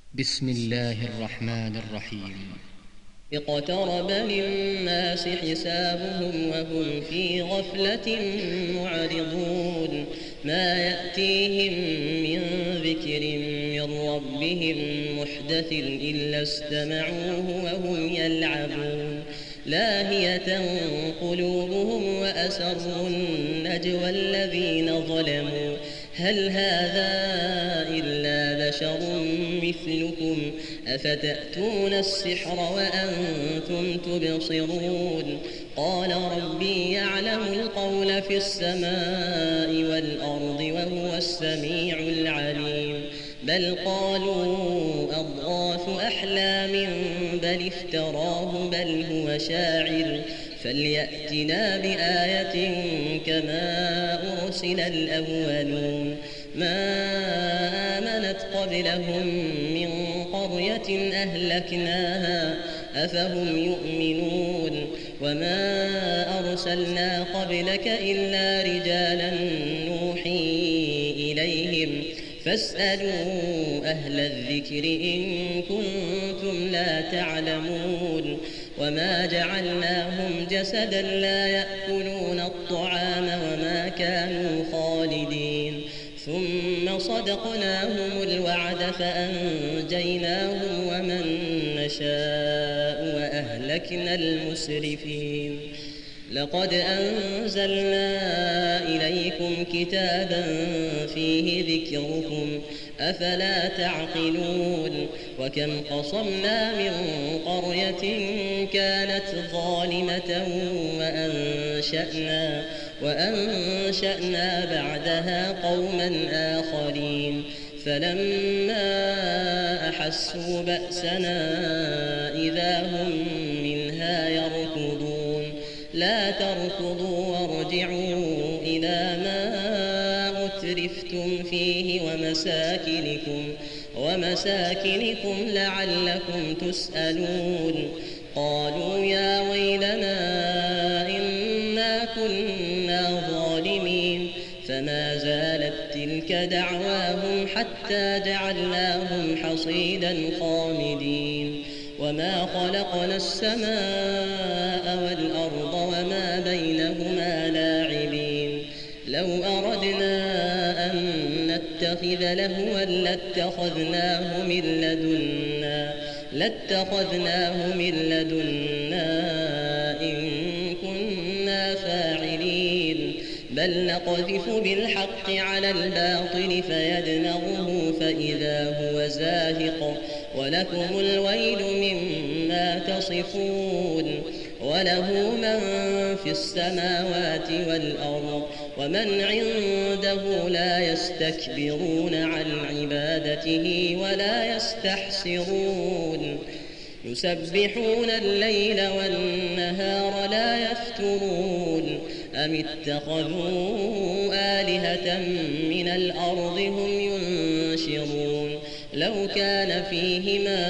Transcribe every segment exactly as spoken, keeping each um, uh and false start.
بسم الله الرحمن الرحيم. اقترب للناس حسابهم وهم في غفلة معرضون ما يأتيهم من ذكر من ربهم محدث إلا استمعوه وهم يلعبون لاهية قلوبهم وأسروا النجوى الذين ظلموا هل هذا إلا بشر مثلكم أفتأتون السحر وأنتم تبصرون قال ربي يعلم القول في السماء والأرض وهو السميع العليم بل قالوا أضغاث أحلام بل افتراه بل هو شاعر فليأتنا بآية كما أرسل الأولون ما آمنت قبلهم من قرية أهلكناها أفهم يؤمنون وما أرسلنا قبلك إلا رجالا نوحي إليهم فاسألوا أهل الذكر إن كنتم لا تعلمون وما جعلناهم جسدا لا يأكلون الطعام وما كانوا خالدين ثم صدقناهم الوعد فأنجيناهم ومن نشاء وأهلكنا المسرفين لقد أنزلنا إليكم كتابا فيه ذكركم أفلا تعقلون وكم قصمنا من قرية كانت ظالمة وأنشأنا, وأنشأنا بعدها قوما آخرين فلما أحسوا بأسنا إذا هم منها يركضون لا تركضوا وارجعوا إلى ما أترفتم فيه ومساكنكم, ومساكنكم لعلكم تسألون قالوا يا ويلنا إنا كنا ظالمين فما زالت تلك دعواهم حتى جعلناهم حصيدا خامدين وما خلقنا السماء والأرض وما بينهما لاعبين لو أردنا أن نتخذ لهوا لاتخذناه من لدنا لاتخذناه من لدنا إن كنا فاعلين بل نقذف بالحق على الباطل فيدمغه فإذا هو زاهق ولكم الويل مما تصفون وله من في السماوات والأرض ومن عنده لا يستكبرون عن عبادته ولا يستحسرون يسبحون الليل والنهار لا يفترون أم اتخذوا آلهة من الأرض هم ينشرون لو كان فيهما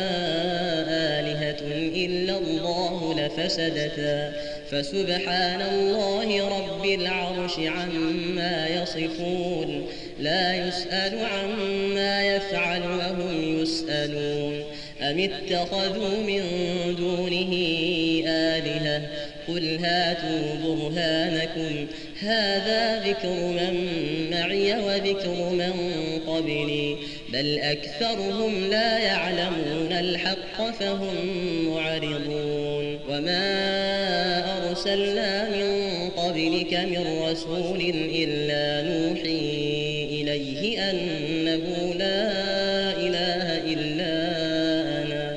آلهة إلا الله لفسدتا فسبحان الله رب العرش عما يصفون لا يسأل عما يفعل وهم يسألون أم اتخذوا من دونه آلهة قل هاتوا برهانكم هذا ذكر من معي وذكر من قبلي بل أكثرهم لا يعلمون الحق فهم معرضون وما أرسلنا من قبلك من رسول إلا نوحي إليه أنه لا إله إلا أنا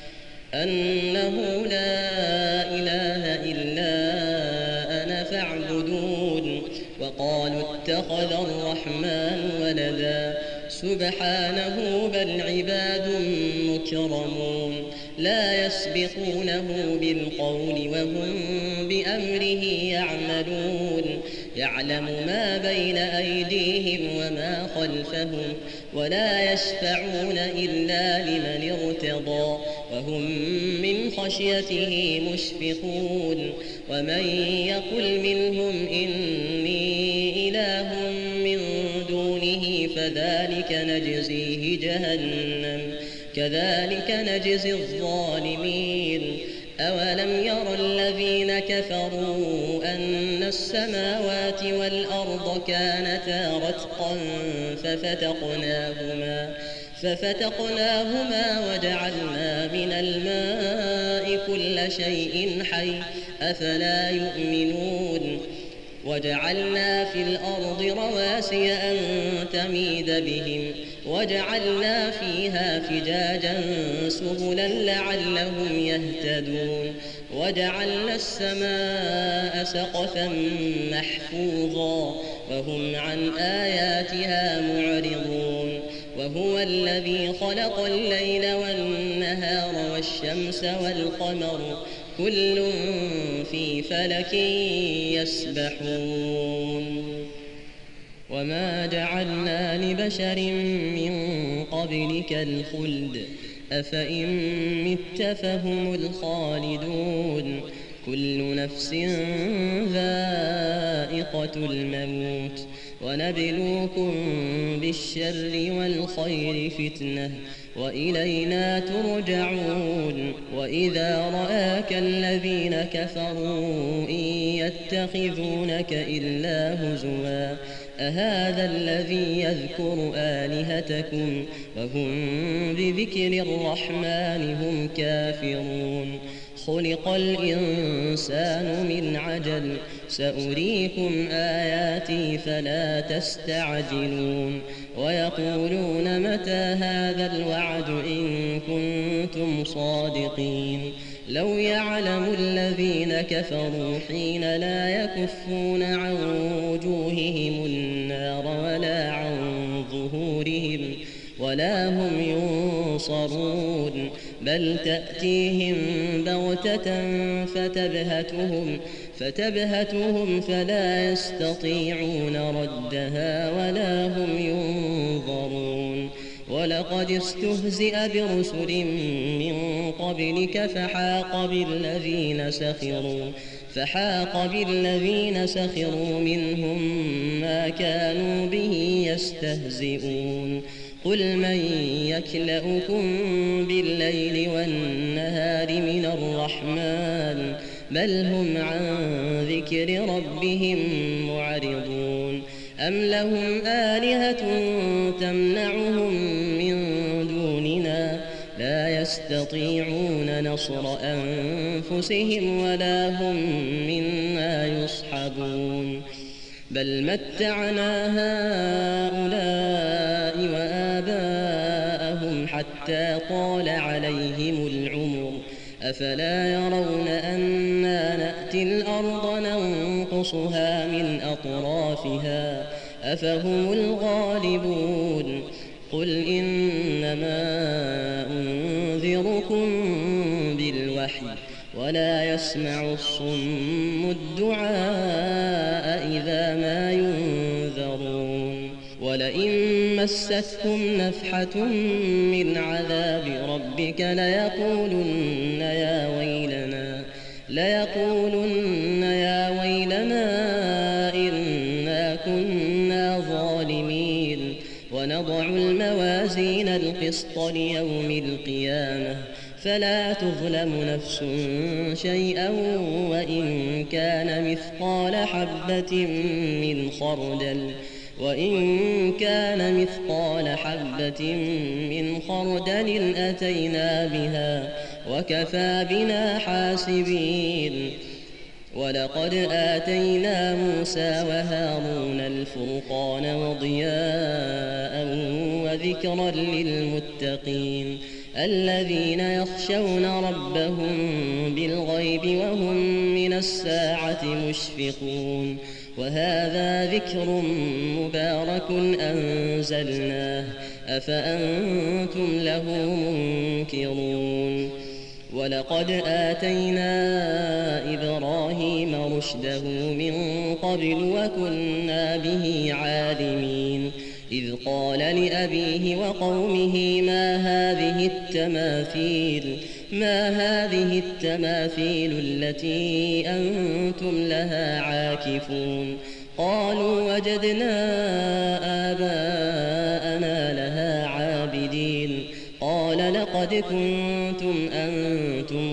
أنه لا إله إلا أنا فاعبدون وقالوا اتخذ الرحمن ولدا سبحانه بل عباد مكرمون لا يسبقونه بالقول وهم بأمره يعملون يعلم ما بين أيديهم وما خلفهم ولا يشفعون إلا لمن ارتضى وهم من خشيته مشفقون ومن يقل منهم إني إله من دونه فذلك نجزيه جهنم كذلك نجزي الظالمين أولم ير الذين كفروا أن السماوات والأرض كانتا رتقا ففتقناهما ففتقناهما وجعلنا من الماء كل شيء حي أفلا يؤمنون وجعلنا في الأرض رواسي أن تميد بهم وجعلنا فيها فجاجا سبلا لعلهم يهتدون وجعلنا السماء سقفا محفوظا وهم عن آياتها معرضون وهو الذي خلق الليل والنهار والشمس والقمر كل في فلك يسبحون وما جعلنا لبشر من قبلك الخلد أفإن مت فهم الخالدون كل نفس ذائقة الموت ونبلوكم بالشر والخير فتنة وإلينا ترجعون وإذا رآك الذين كفروا إن يتخذونك إلا هزوا أهذا الذي يذكر آلهتكم وهم بذكر الرحمن هم كافرون خلق الإنسان من عجل سأريكم آياتي فلا تستعجلون ويقولون متى هذا الوعد إن كنتم صادقين لو يعلم الذين كفروا حين لا يكفون عن وجوههم النار ولا عن ظهورهم ولا هم ينصرون بل تأتيهم بغتة فتبهتهم فتبهتهم فلا يستطيعون ردها ولا هم ينظرون ولقد استهزئ برسل من قبلك فحاق بالذين سخروا فحاق بالذين سخروا منهم ما كانوا به يستهزئون قل من يكلؤكم بالليل والنهار من الرحمن بل هم عن ذكر ربهم معرضون أم لهم آلهة تمنعهم من دوننا لا يستطيعون نصر أنفسهم ولا هم منا يصحبون بل متعنا هؤلاء وآباءهم حتى طال عليهم العمر أفلا يرون أنا نأتي الأرض ننقصها من أطرافها أفهم الغالبون قل إنما أنذركم بالوحي ولا يسمع الصم الدعاء إذا ما ينذرون ولئن مستكم نفحة من عذاب ربك ليقولن يا ويلنا ليقولن يا ويلنا إنا كنا ظالمين ونضع الموازين القسط ليوم القيامة فلا تظلم نفس شيئا وإن كان مثقال حبة من خردل وإن كان مثقال حبة من خردل أتينا بها وكفى بنا حاسبين ولقد آتينا موسى وهارون الفرقان وضياء وذكرا للمتقين الذين يخشون ربهم بالغيب وهم من الساعة مشفقون وهذا ذكر مبارك أنزلناه أفأنتم له منكرون ولقد آتينا إبراهيم رشده من قبل وكنا به عالمين إذ قال لأبيه وقومه ما هذه التماثيل ما هذه التماثيل التي أنتم لها عاكفون قالوا وجدنا آباءنا لها عابدين قال قال لقد كنتم أنتم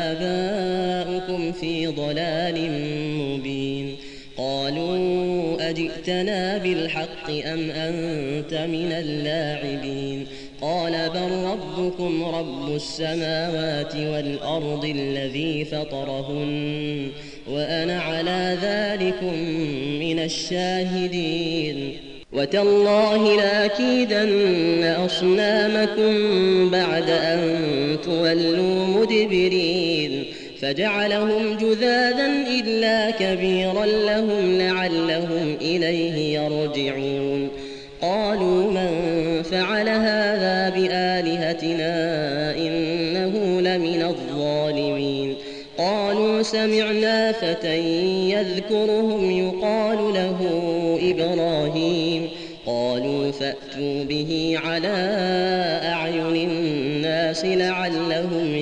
وآباؤكم في ضلال مبين قالوا أجئتنا بالحق أم أنت من اللاعبين قال بل ربكم رب السماوات والأرض الذي فطرهن وأنا على ذلكم من الشاهدين وتالله لأكيدن أصنامكم بعد أن تولوا مدبرين فجعلهم جذاذا إلا كبيرا لهم لعلهم إليه يرجعون قالوا من فعل هذا بآلهتنا إنه لمن الظالمين قالوا سمعنا فتى يذكرهم يقال له إبراهيم قالوا فأتوا به على أعين الناس لعلهم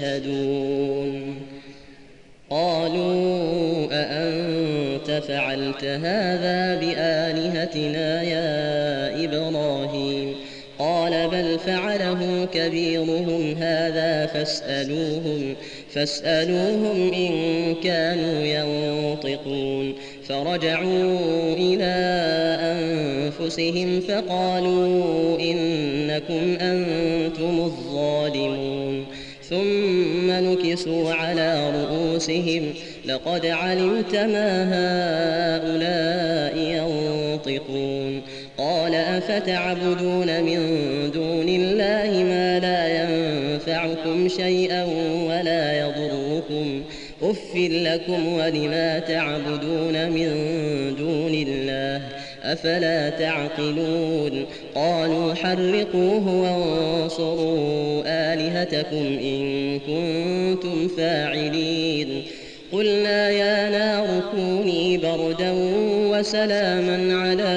يشهدون قالوا أأنت فعلت هذا بآلهتنا يا إبراهيم قال بل فعله كبيرهم هذا فاسألوهم فاسألوهم إن كانوا ينطقون فرجعوا إلى أنفسهم فقالوا إنكم أنتم الظالمون ثم نكسوا على رؤوسهم لقد علمت ما هؤلاء ينطقون قال أفتعبدون من دون الله ما لا ينفعكم شيئا ولا يضركم أف لكم ولما تعبدون من دون الله أفلا تعقلون قالوا حرقوه وانصروا آلهتكم إن كنتم فاعلين قلنا يا نار كوني بردا وسلاما على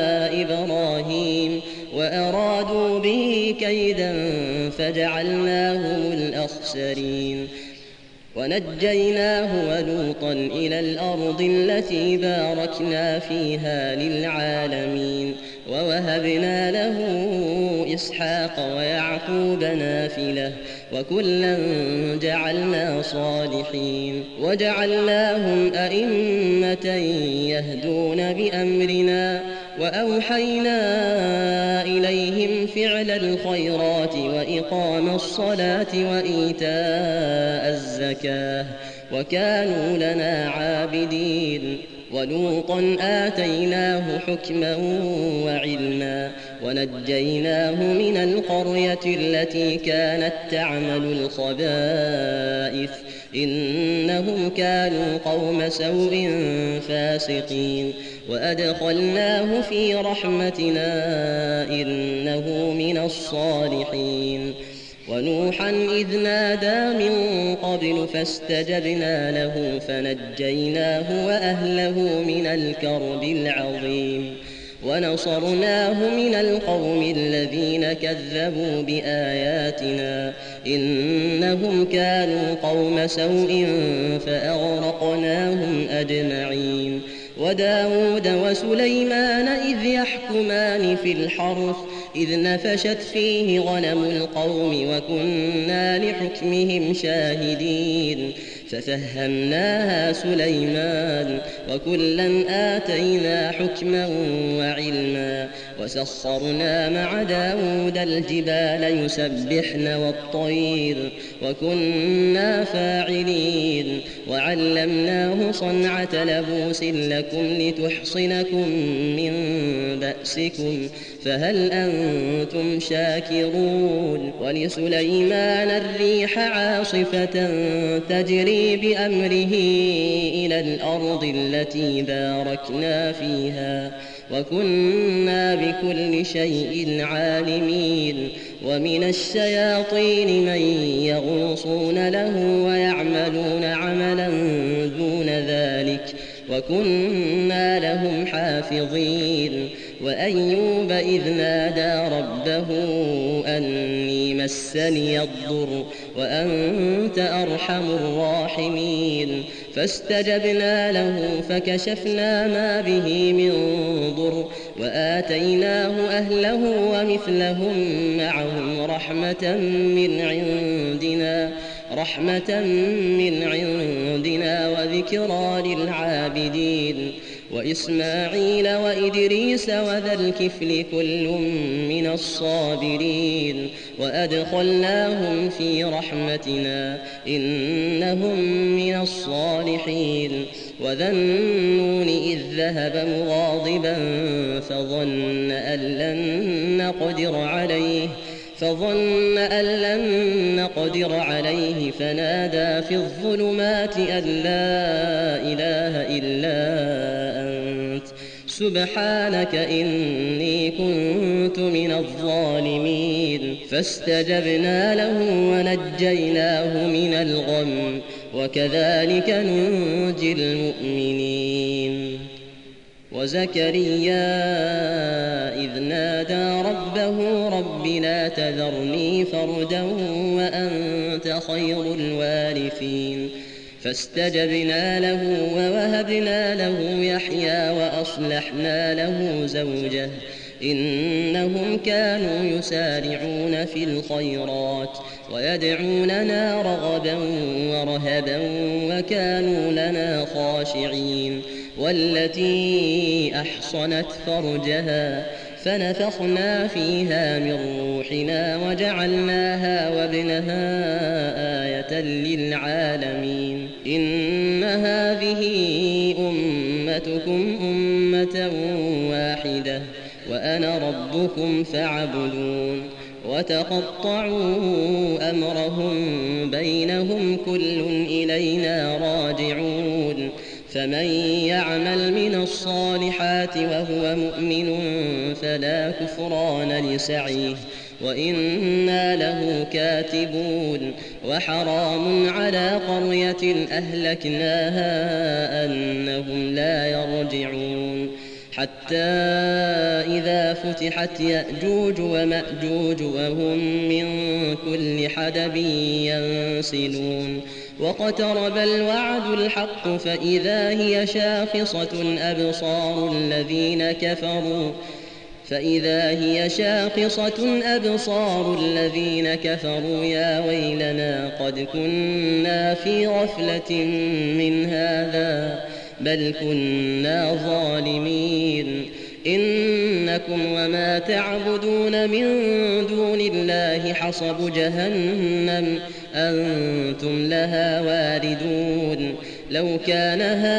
إبراهيم وأرادوا به كيدا فجعلناهم الأخسرين ونجيناه ولوطا إلى الأرض التي باركنا فيها للعالمين ووهبنا له إسحاق ويعقوب نافلة وكلا جعلنا صالحين وجعلناهم أئمة يهدون بأمرنا وأوحينا إليهم فعل الخيرات وإقام الصلاة وإيتاء الزكاة وكانوا لنا عابدين ولوطا آتيناه حكما وعلما ونجيناه من القرية التي كانت تعمل الخبائث إنهم كانوا قوم سوء فاسقين وأدخلناه في رحمتنا إنه من الصالحين ونوحا إذ نادى من قبل فاستجبنا له فنجيناه وأهله من الكرب العظيم ونصرناه من القوم الذين كذبوا بآياتنا إنهم كانوا قوم سوء فأغرقناهم أجمعين وداود وسليمان إذ يحكمان في الحرث إذ نفشت فيه غنم القوم وكنا لحكمهم شاهدين ففهمناها سليمان وكلا آتينا حكما وعلما وسخرنا مع داود الجبال يسبحن والطير وكنا فاعلين وعلمناه صنعة لبوس لكم لتحصنكم من بأسكم فهل أنتم شاكرون ولسليمان الريح عاصفة تجري بأمره إلى الأرض التي باركنا فيها وكنا بكل شيء عالمين ومن الشياطين من يغوصون له ويعملون عملا دون ذلك وكنا لهم حافظين وأيوب إذ نادى ربه أني مسني الضر وأنت أرحم الراحمين فاستجبنا له فكشفنا ما به من ضر وآتيناه أهله ومثلهم معهم رحمة من عندنا رحمة من عندنا وذكرى للعابدين وإسماعيل وإدريس وذا الكفل كل من الصابرين وأدخلناهم في رحمتنا إنهم من الصالحين وذا النون إذ ذهب مغاضبا فظن أن لن نقدر عليه فظن أن لن نقدر عليه فنادى في الظلمات أن لا إله إلا أنت سبحانك إني كنت من الظالمين فاستجبنا له ونجيناه من الغم وكذلك ننجي المؤمنين وزكريا إذ نادى ربه رب لا تذرني فردا وأنت خير الوارثين فاستجبنا له ووهبنا له يحيى وأصلحنا له زوجه إنهم كانوا يسارعون في الخيرات ويدعوننا رغبا ورهبا وكانوا لنا خاشعين والتي أحصنت فرجها فنفخنا فيها من روحنا وجعلناها وابنها آية للعالمين إن هذه أمتكم أمة واحدة وأنا ربكم فاعبدون وتقطعوا أمرهم بينهم كل إلينا راجعون فمن يعمل من الصالحات وهو مؤمن فلا كفران لسعيه وإنا له كاتبون وحرام على قرية أهلكناها أنهم لا يرجعون حتى إذا فتحت يأجوج ومأجوج وهم من كل حدب ينسلون واقترب الوعد الحق فإذا هي شاخصة أبصار الذين كفروا فإذا هي شاخصة أبصار الذين كفروا يا ويلنا قد كنا في غفلة من هذا بل كنا ظالمين إنكم وما تعبدون من دون الله حصب جهنم أنتم لها واردون لو كان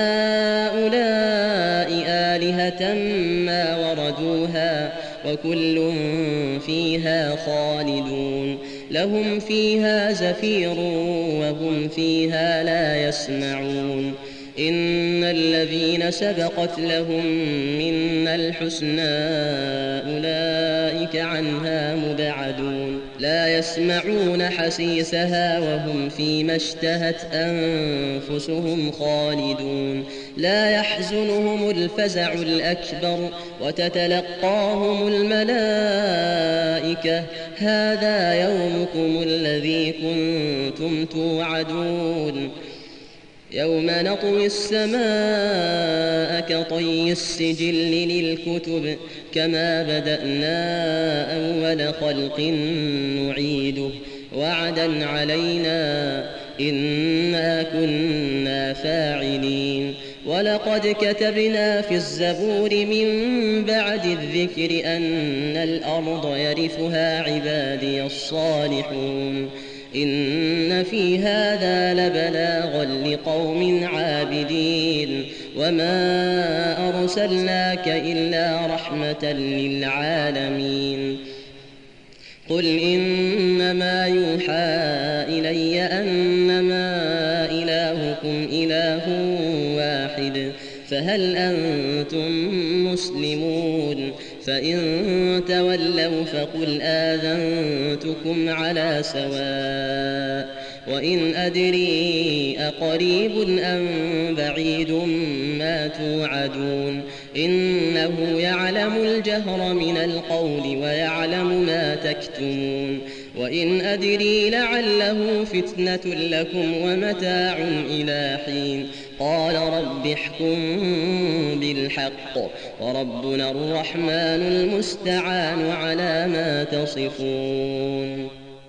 هؤلاء آلهة ما وردوها وكل فيها خالدون لهم فيها زفير وهم فيها لا يسمعون إن الذين سبقت لهم منا الحسنى أولئك عنها مبعدون لا يسمعون حسيسها وهم فيما اشتهت أنفسهم خالدون لا يحزنهم الفزع الأكبر وتتلقاهم الملائكة هذا يومكم الذي كنتم توعدون يوم نطوي السماء كطي السجل للكتب كما بدأنا أول خلق نعيده وعدا علينا إنا كنا فاعلين ولقد كتبنا في الزبور من بعد الذكر أن الأرض يرثها عبادي الصالحون إن في هذا لبلاغا لقوم عابدين وما أرسلناك إلا رحمة للعالمين قل إنما يوحى إلي أنما إلهكم إله واحد فهل أنتم مسلمون فإن تولوا فقل آذنتكم على سواء وإن أدري أقريب أم بعيد ما توعدون إنه يعلم الجهر من القول ويعلم ما تكتمون وإن أدري لعله فتنة لكم ومتاع إلى حين قال رب احكم بالحق وربنا الرحمن المستعان على ما تصفون